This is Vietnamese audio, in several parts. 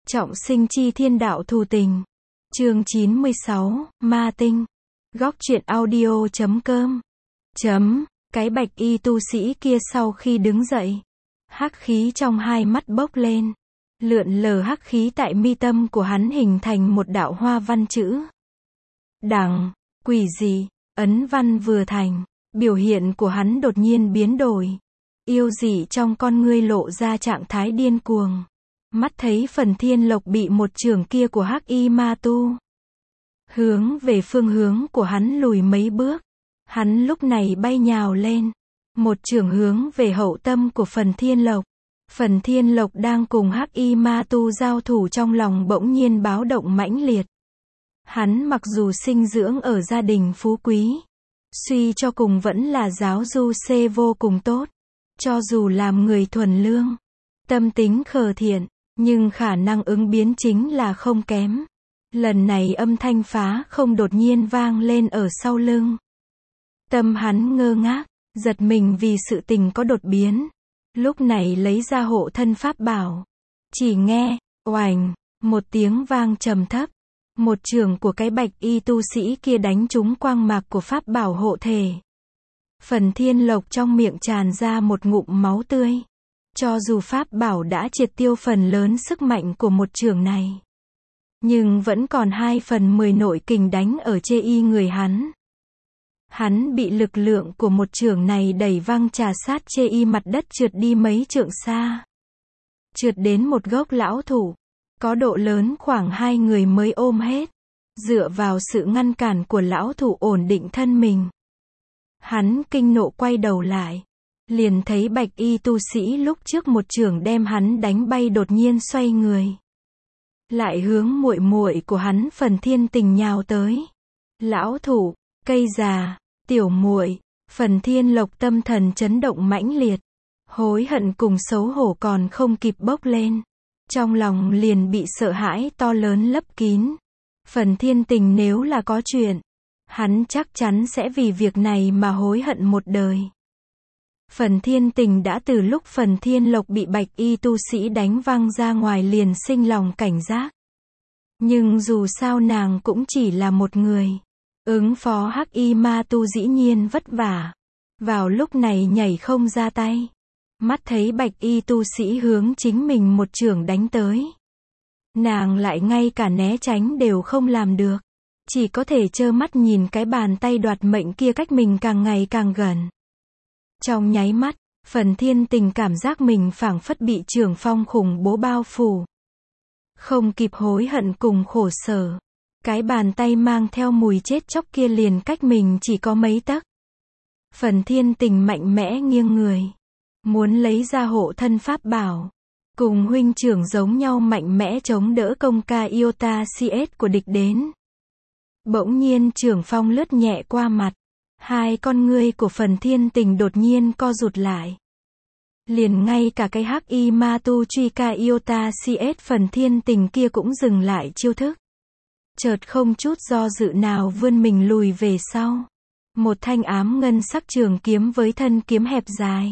Trọng sinh chi thiên đạo thù tình. Chương 96, Ma tinh. Góc truyện audio.com. Cái bạch y tu sĩ kia sau khi đứng dậy, hắc khí trong hai mắt bốc lên. Lượn lờ hắc khí tại mi tâm của hắn hình thành một đạo hoa văn chữ đằng, quỷ dị. Ấn văn vừa thành, biểu hiện của hắn đột nhiên biến đổi. Yêu dị trong con ngươi lộ ra trạng thái điên cuồng. Mắt thấy Phần Thiên Lộc bị một chưởng kia của hắc y ma tu hướng về phương hướng của hắn lùi mấy bước. Hắn lúc này bay nhào lên, một chưởng hướng về hậu tâm của Phần Thiên Lộc. Phần Thiên Lộc đang cùng hắc y ma tu giao thủ, trong lòng bỗng nhiên báo động mãnh liệt. Hắn mặc dù sinh dưỡng ở gia đình phú quý, suy cho cùng vẫn là giáo du xê vô cùng tốt. Cho dù làm người thuần lương, tâm tính khờ thiện, nhưng khả năng ứng biến chính là không kém. Lần này âm thanh phá không đột nhiên vang lên ở sau lưng. Tâm hắn ngơ ngác, giật mình vì sự tình có đột biến. Lúc này lấy ra hộ thân pháp bảo. Chỉ nghe, oành, một tiếng vang trầm thấp. Một chưởng của cái bạch y tu sĩ kia đánh trúng quang mạc của pháp bảo hộ thể. Phần Thiên Lộc trong miệng tràn ra một ngụm máu tươi. Cho dù pháp bảo đã triệt tiêu phần lớn sức mạnh của một chưởng này, nhưng vẫn còn 2/10 nội kình đánh ở chê y người hắn. Hắn bị lực lượng của một chưởng này đẩy văng trà sát chê y mặt đất, trượt đi mấy trượng xa. Trượt đến một gốc lão thụ, có độ lớn khoảng 2 người mới ôm hết. Dựa vào sự ngăn cản của lão thụ ổn định thân mình. Hắn kinh nộ quay đầu lại, liền thấy bạch y tu sĩ lúc trước một chưởng đem hắn đánh bay đột nhiên xoay người, lại hướng muội muội của hắn Phần Thiên Tình nhào tới. Lão thụ, cây già, tiểu muội. Phần Thiên Lộc tâm thần chấn động mãnh liệt, hối hận cùng xấu hổ còn không kịp bốc lên, trong lòng liền bị sợ hãi to lớn lấp kín. Phần Thiên Tình nếu là có chuyện, hắn chắc chắn sẽ vì việc này mà hối hận một đời. Phần Thiên Tình đã từ lúc Phần Thiên Lộc bị bạch y tu sĩ đánh văng ra ngoài liền sinh lòng cảnh giác. Nhưng dù sao nàng cũng chỉ là một người. Ứng phó hắc y ma tu dĩ nhiên vất vả. Vào lúc này nhảy không ra tay. Mắt thấy bạch y tu sĩ hướng chính mình một chưởng đánh tới, nàng lại ngay cả né tránh đều không làm được. Chỉ có thể trơ mắt nhìn cái bàn tay đoạt mệnh kia cách mình càng ngày càng gần. Trong nháy mắt, Phần Thiên Tình cảm giác mình phảng phất bị chưởng phong khủng bố bao phủ. Không kịp hối hận cùng khổ sở, cái bàn tay mang theo mùi chết chóc kia liền cách mình chỉ có mấy tấc. Phần Thiên Tình mạnh mẽ nghiêng người, muốn lấy ra hộ thân pháp bảo, cùng huynh trưởng giống nhau mạnh mẽ chống đỡ công ca Iota CS của địch đến. Bỗng nhiên chưởng phong lướt nhẹ qua mặt, hai con ngươi của Phần Thiên Tình đột nhiên co rụt lại. Liền ngay cả cái hắc y ma tu truy ca Iota CS Phần Thiên Tình kia cũng dừng lại chiêu thức. Chợt không chút do dự nào vươn mình lùi về sau. Một thanh ám ngân sắc trường kiếm với thân kiếm hẹp dài,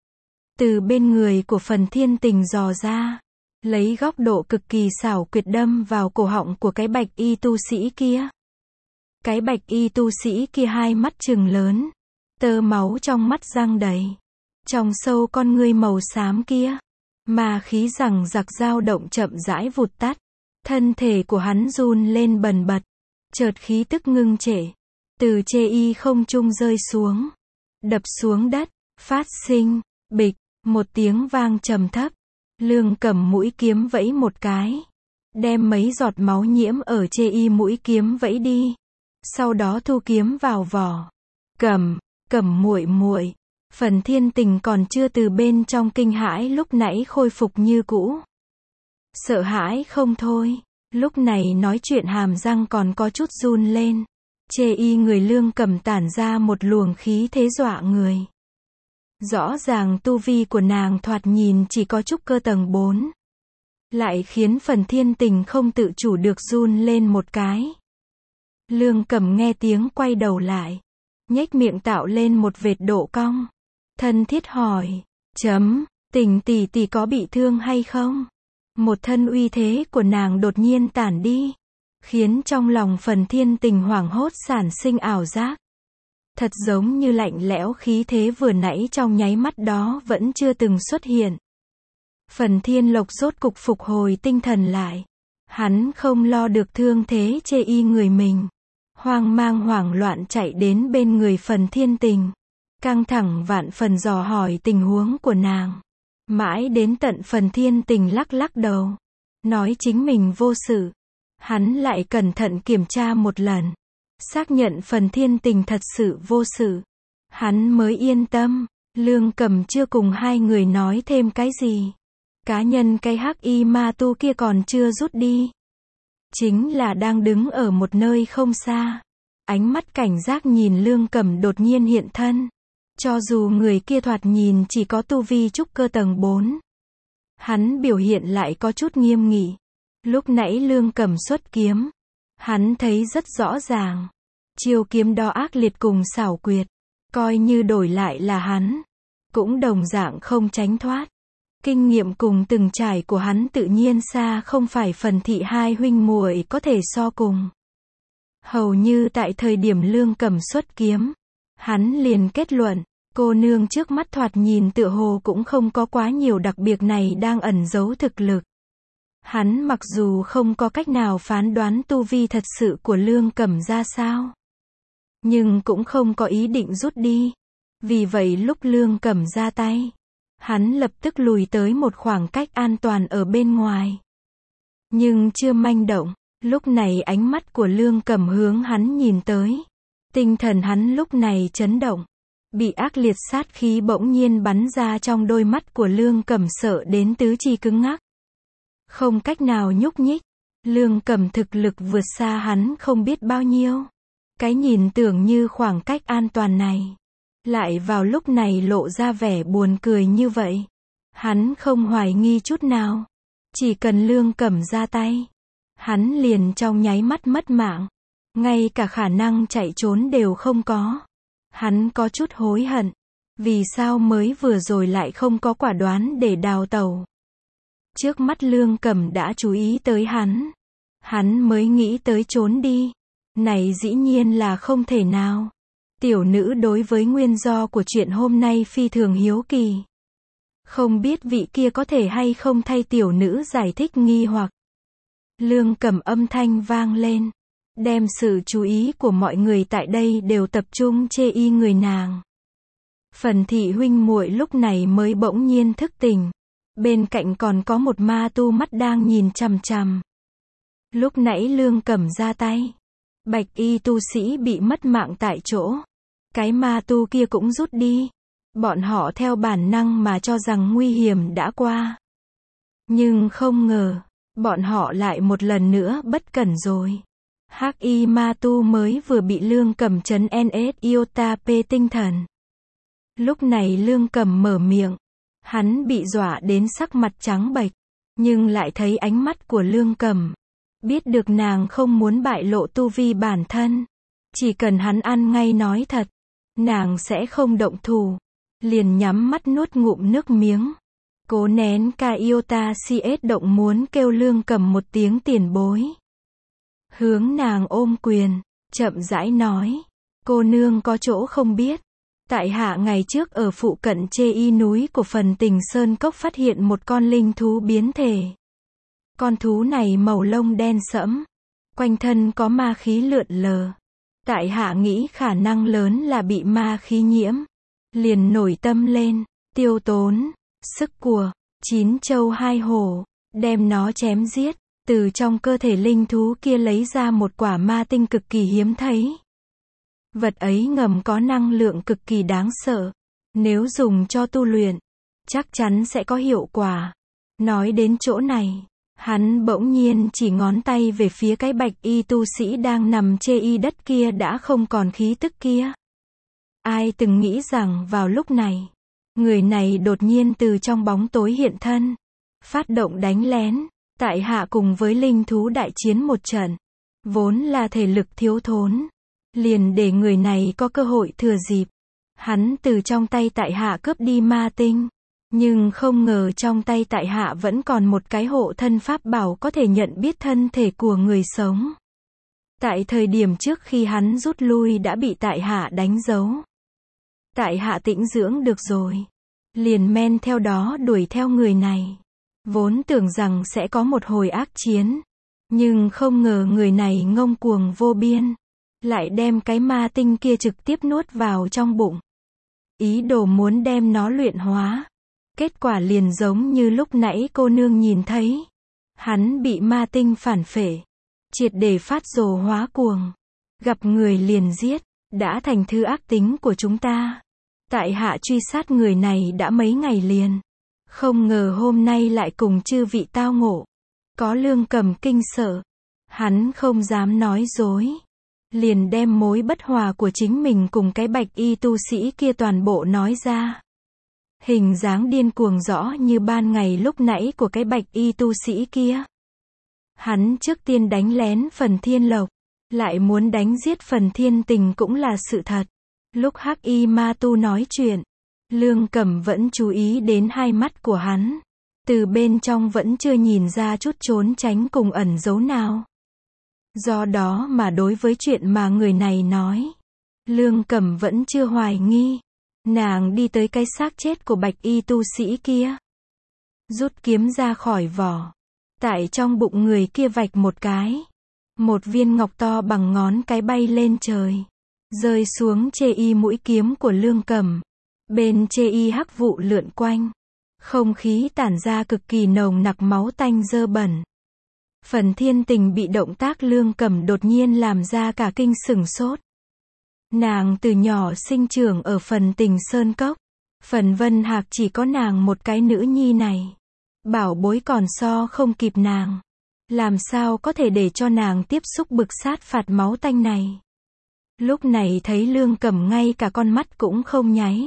từ bên người của Phần Thiên Tình dò ra, lấy góc độ cực kỳ xảo quyệt đâm vào cổ họng của cái bạch y tu sĩ kia. Cái bạch y tu sĩ kia hai mắt trừng lớn, tơ máu trong mắt giăng đầy. Trong sâu con ngươi màu xám kia, mà khí rằng giặc dao động chậm rãi vụt tắt. Thân thể của hắn run lên bần bật, chợt khí tức ngưng trệ, từ chê y không trung rơi xuống, đập xuống đất, phát sinh, bịch, một tiếng vang trầm thấp. Lương Cầm mũi kiếm vẫy một cái, đem mấy giọt máu nhiễm ở chê y mũi kiếm vẫy đi. Sau đó thu kiếm vào vỏ. Cầm muội muội. Phần Thiên Tình còn chưa từ bên trong kinh hãi lúc nãy khôi phục như cũ. Sợ hãi không thôi, lúc này nói chuyện hàm răng còn có chút run lên. Chê y người Lương Cầm tản ra một luồng khí thế dọa người. Rõ ràng tu vi của nàng thoạt nhìn chỉ có trúc cơ tầng 4. Lại khiến Phần Thiên Tình không tự chủ được run lên một cái. Lương Cầm nghe tiếng quay đầu lại, nhếch miệng tạo lên một vệt độ cong. Thân thiết hỏi, Tình tỷ tỷ có bị thương hay không? một thân uy thế của nàng đột nhiên tản đi, khiến trong lòng Phần Thiên Tình hoảng hốt sản sinh ảo giác. Thật giống như lạnh lẽo khí thế vừa nãy trong nháy mắt đó vẫn chưa từng xuất hiện. Phần Thiên Lộc rốt cục phục hồi tinh thần lại. Hắn không lo được thương thế chê y người mình. Hoang mang hoảng loạn chạy đến bên người Phần Thiên Tình. Căng thẳng vạn phần dò hỏi tình huống của nàng. Mãi đến tận Phần Thiên Tình lắc lắc đầu. Nói chính mình vô sự. Hắn lại cẩn thận kiểm tra một lần. Xác nhận Phần Thiên Tình thật sự vô sự. Hắn mới yên tâm. Lương Cầm chưa cùng hai người nói thêm cái gì. Cá nhân cái hắc y ma tu kia còn chưa rút đi. Chính là đang đứng ở một nơi không xa. Ánh mắt cảnh giác nhìn Lương Cầm đột nhiên hiện thân. Cho dù người kia thoạt nhìn chỉ có tu vi trúc cơ tầng 4. Hắn biểu hiện lại có chút nghiêm nghị. Lúc nãy Lương Cầm xuất kiếm. Hắn thấy rất rõ ràng. Chiêu kiếm đó ác liệt cùng xảo quyệt. Coi như đổi lại là hắn. Cũng đồng dạng không tránh thoát. Kinh nghiệm cùng từng trải của hắn tự nhiên xa không phải Phần Thị hai huynh muội có thể so cùng. Hầu như tại thời điểm Lương Cầm xuất kiếm. Hắn liền kết luận. Cô nương trước mắt thoạt nhìn tựa hồ cũng không có quá nhiều đặc biệt này đang ẩn giấu thực lực. Hắn mặc dù không có cách nào phán đoán tu vi thật sự của Lương Cầm ra sao. Nhưng cũng không có ý định rút đi. Vì vậy lúc Lương Cầm ra tay. Hắn lập tức lùi tới một khoảng cách an toàn ở bên ngoài. Nhưng chưa manh động. Lúc này ánh mắt của Lương Cầm hướng hắn nhìn tới. Tinh thần hắn lúc này chấn động. Bị ác liệt sát khí bỗng nhiên bắn ra trong đôi mắt của Lương Cầm sợ đến tứ chi cứng ngắc. Không cách nào nhúc nhích. Lương Cầm thực lực vượt xa hắn không biết bao nhiêu. Cái nhìn tưởng như khoảng cách an toàn này. Lại vào lúc này lộ ra vẻ buồn cười như vậy. Hắn không hoài nghi chút nào. Chỉ cần Lương Cầm ra tay. Hắn liền trong nháy mắt mất mạng. Ngay cả khả năng chạy trốn đều không có. Hắn có chút hối hận. Vì sao mới vừa rồi lại không có quả đoán để đào tẩu. Trước mắt Lương Cầm đã chú ý tới hắn. Hắn mới nghĩ tới trốn đi. Này dĩ nhiên là không thể nào. Tiểu nữ đối với nguyên do của chuyện hôm nay phi thường hiếu kỳ. Không biết vị kia có thể hay không thay tiểu nữ giải thích nghi hoặc. Lương Cầm âm thanh vang lên. Đem sự chú ý của mọi người tại đây đều tập trung chê y người nàng. Phần Thị huynh muội lúc này mới bỗng nhiên thức tỉnh. Bên cạnh còn có một ma tu mắt đang nhìn chằm chằm. Lúc nãy Lương Cầm ra tay. Bạch y tu sĩ bị mất mạng tại chỗ. Cái ma tu kia cũng rút đi. Bọn họ theo bản năng mà cho rằng nguy hiểm đã qua. Nhưng không ngờ, bọn họ lại một lần nữa bất cẩn rồi. Hắc y ma tu mới vừa bị Lương Cầm trấn NS iota P tinh thần. Lúc này Lương Cầm mở miệng. Hắn bị dọa đến sắc mặt trắng bệch. Nhưng lại thấy ánh mắt của Lương Cầm. Biết được nàng không muốn bại lộ tu vi bản thân. Chỉ cần hắn ăn ngay nói thật. Nàng sẽ không động thủ. Liền nhắm mắt nuốt ngụm nước miếng. Cố nén ca iota CS động muốn kêu Lương Cầm một tiếng tiền bối. Hướng nàng ôm quyền. Chậm rãi nói. Cô nương có chỗ không biết. Tại hạ ngày trước ở phụ cận chê y núi của Phần Tình Sơn Cốc phát hiện một con linh thú biến thể. Con thú này màu lông đen sẫm. Quanh thân có ma khí lượn lờ. Tại hạ nghĩ khả năng lớn là bị ma khí nhiễm. Liền nổi tâm lên. Tiêu tốn. Sức của. 9 châu 2 hổ. Đem nó chém giết. Từ trong cơ thể linh thú kia lấy ra một quả ma tinh cực kỳ hiếm thấy. Vật ấy ngầm có năng lượng cực kỳ đáng sợ. Nếu dùng cho tu luyện, chắc chắn sẽ có hiệu quả. Nói đến chỗ này, hắn bỗng nhiên chỉ ngón tay về phía cái bạch y tu sĩ đang nằm chê y đất kia đã không còn khí tức kia. Ai từng nghĩ rằng vào lúc này, người này đột nhiên từ trong bóng tối hiện thân, phát động đánh lén. Tại hạ cùng với linh thú đại chiến một trận, vốn là thể lực thiếu thốn. Liền để người này có cơ hội thừa dịp. Hắn từ trong tay tại hạ cướp đi ma tinh. Nhưng không ngờ trong tay tại hạ vẫn còn một cái hộ thân pháp bảo có thể nhận biết thân thể của người sống. Tại thời điểm trước khi hắn rút lui đã bị tại hạ đánh dấu. Tại hạ tĩnh dưỡng được rồi. Liền men theo đó đuổi theo người này. Vốn tưởng rằng sẽ có một hồi ác chiến. Nhưng không ngờ người này ngông cuồng vô biên. Lại đem cái ma tinh kia trực tiếp nuốt vào trong bụng. Ý đồ muốn đem nó luyện hóa. Kết quả liền giống như lúc nãy cô nương nhìn thấy. Hắn bị ma tinh phản phệ. Triệt để phát rồ hóa cuồng. Gặp người liền giết. Đã thành thứ ác tính của chúng ta. Tại hạ truy sát người này đã mấy ngày liền. Không ngờ hôm nay lại cùng chư vị tao ngộ. Có Lương Cầm kinh sợ. Hắn không dám nói dối. Liền đem mối bất hòa của chính mình cùng cái bạch y tu sĩ kia toàn bộ nói ra. Hình dáng điên cuồng rõ như ban ngày lúc nãy của cái bạch y tu sĩ kia. Hắn trước tiên đánh lén Phần Thiên Lộc. Lại muốn đánh giết Phần Thiên Tình cũng là sự thật. Lúc hắc y ma tu nói chuyện. Lương Cẩm vẫn chú ý đến hai mắt của hắn. Từ bên trong vẫn chưa nhìn ra chút trốn tránh cùng ẩn giấu nào. Do đó mà đối với chuyện mà người này nói. Lương Cẩm vẫn chưa hoài nghi. Nàng đi tới cái xác chết của bạch y tu sĩ kia. Rút kiếm ra khỏi vỏ. Tại trong bụng người kia vạch một cái. Một viên ngọc to bằng ngón cái bay lên trời. Rơi xuống chê y mũi kiếm của Lương Cẩm. Bên chê y hắc vụ lượn quanh. Không khí tản ra cực kỳ nồng nặc máu tanh dơ bẩn. Phần Thiên Tình bị động tác Lương Cẩm đột nhiên làm ra cả kinh sửng sốt. Nàng từ nhỏ sinh trưởng ở Phần Tình Sơn Cốc. Phần Vân Hạc chỉ có nàng một cái nữ nhi này. Bảo bối còn so không kịp nàng. Làm sao có thể để cho nàng tiếp xúc bực sát phạt máu tanh này. Lúc này thấy Lương Cẩm ngay cả con mắt cũng không nháy.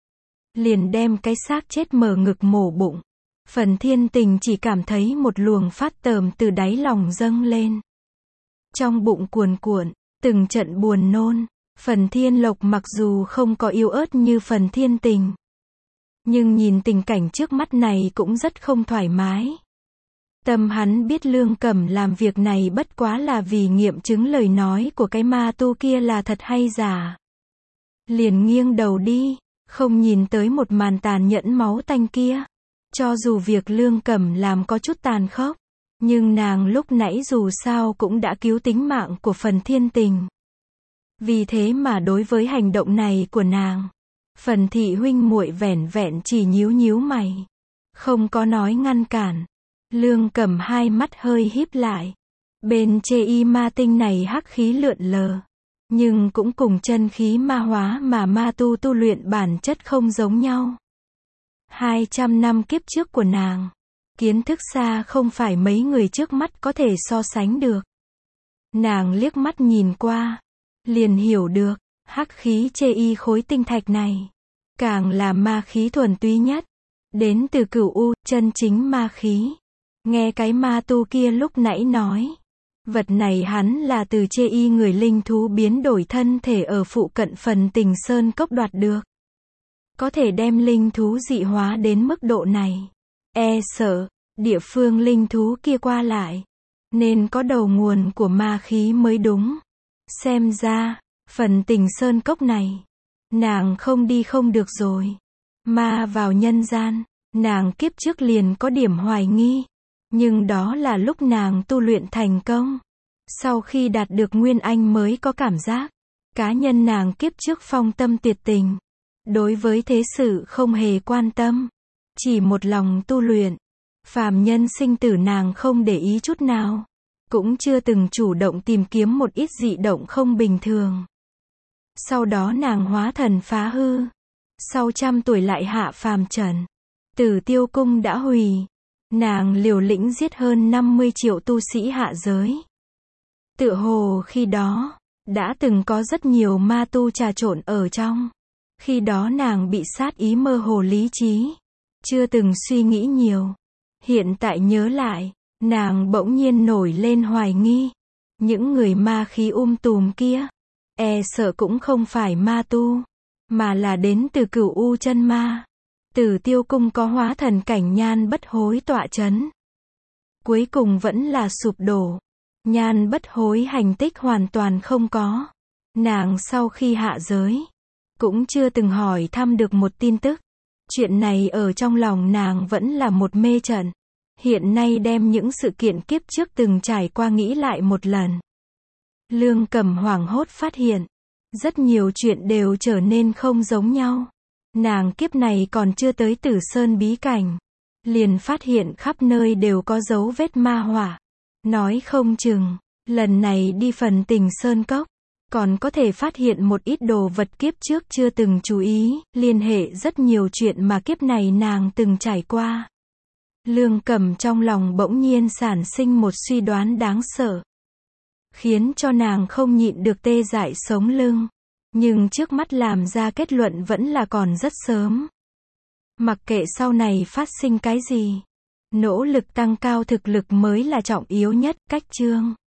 Liền đem cái xác chết mở ngực mổ bụng. Phần Thiên Tình chỉ cảm thấy một luồng phát tởm từ đáy lòng dâng lên. Trong bụng cuồn cuộn, từng trận buồn nôn. Phần Thiên Lộc mặc dù không có yếu ớt như Phần Thiên Tình. Nhưng nhìn tình cảnh trước mắt này cũng rất không thoải mái. Tâm hắn biết Lương Cẩm làm việc này bất quá là vì nghiệm chứng lời nói của cái ma tu kia là thật hay giả. Liền nghiêng đầu đi, không nhìn tới một màn tàn nhẫn máu tanh kia. Cho dù việc Lương Cẩm làm có chút tàn khốc, nhưng nàng lúc nãy dù sao cũng đã cứu tính mạng của Phần Thiên Tình. Vì thế mà đối với hành động này của nàng, Phần thị huynh muội vẻn vẹn chỉ nhíu nhíu mày. Không có nói ngăn cản. Lương Cẩm hai mắt hơi híp lại. Bên chê y ma tinh này hắc khí lượn lờ. Nhưng cũng cùng chân khí ma hóa mà ma tu tu luyện bản chất không giống nhau. 200 năm kiếp trước của nàng. Kiến thức xa không phải mấy người trước mắt có thể so sánh được. Nàng liếc mắt nhìn qua. Liền hiểu được, hắc khí chê y khối tinh thạch này. Càng là ma khí thuần túy nhất. Đến từ Cửu U, chân chính ma khí. Nghe cái ma tu kia lúc nãy nói. Vật này hắn là từ chê y người linh thú biến đổi thân thể ở phụ cận Phần Tình Sơn Cốc đoạt được. Có thể đem linh thú dị hóa đến mức độ này. E sợ, địa phương linh thú kia qua lại. Nên có đầu nguồn của ma khí mới đúng. Xem ra, Phần Tình Sơn Cốc này. Nàng không đi không được rồi. Ma vào nhân gian, nàng kiếp trước liền có điểm hoài nghi. Nhưng đó là lúc nàng tu luyện thành công. Sau khi đạt được Nguyên Anh mới có cảm giác. Cá nhân nàng kiếp trước phong tâm tuyệt tình. Đối với thế sự không hề quan tâm. Chỉ một lòng tu luyện. Phàm nhân sinh tử nàng không để ý chút nào. Cũng chưa từng chủ động tìm kiếm một ít dị động không bình thường. Sau đó nàng hóa thần phá hư. Sau 100 tuổi lại hạ phàm trần. Tử Tiêu Cung đã hủy. Nàng liều lĩnh giết hơn 50 triệu tu sĩ hạ giới. Tựa hồ khi đó, đã từng có rất nhiều ma tu trà trộn ở trong. Khi đó nàng bị sát ý mơ hồ lý trí. Chưa từng suy nghĩ nhiều. Hiện tại nhớ lại, nàng bỗng nhiên nổi lên hoài nghi. Những người ma khí tùm kia, e sợ cũng không phải ma tu, mà là đến từ Cửu U chân ma. Tử Tiêu Cung có hóa thần cảnh Nhan Bất Hối tọa chấn. Cuối cùng vẫn là sụp đổ. Nhan Bất Hối hành tích hoàn toàn không có. Nàng sau khi hạ giới, cũng chưa từng hỏi thăm được một tin tức. Chuyện này ở trong lòng nàng vẫn là một mê trận. Hiện nay đem những sự kiện kiếp trước từng trải qua nghĩ lại một lần. Lương Cẩm hoảng hốt phát hiện, rất nhiều chuyện đều trở nên không giống nhau. Nàng kiếp này còn chưa tới Tử Sơn bí cảnh, liền phát hiện khắp nơi đều có dấu vết ma hỏa. Nói không chừng, lần này đi phần Tình Sơn Cốc, còn có thể phát hiện một ít đồ vật kiếp trước chưa từng chú ý, liên hệ rất nhiều chuyện mà kiếp này nàng từng trải qua. Lương Cẩm trong lòng bỗng nhiên sản sinh một suy đoán đáng sợ, khiến cho nàng không nhịn được tê dại sống lưng. Nhưng trước mắt làm ra kết luận vẫn là còn rất sớm. Mặc kệ sau này phát sinh cái gì, nỗ lực tăng cao thực lực mới là trọng yếu nhất. Cách chương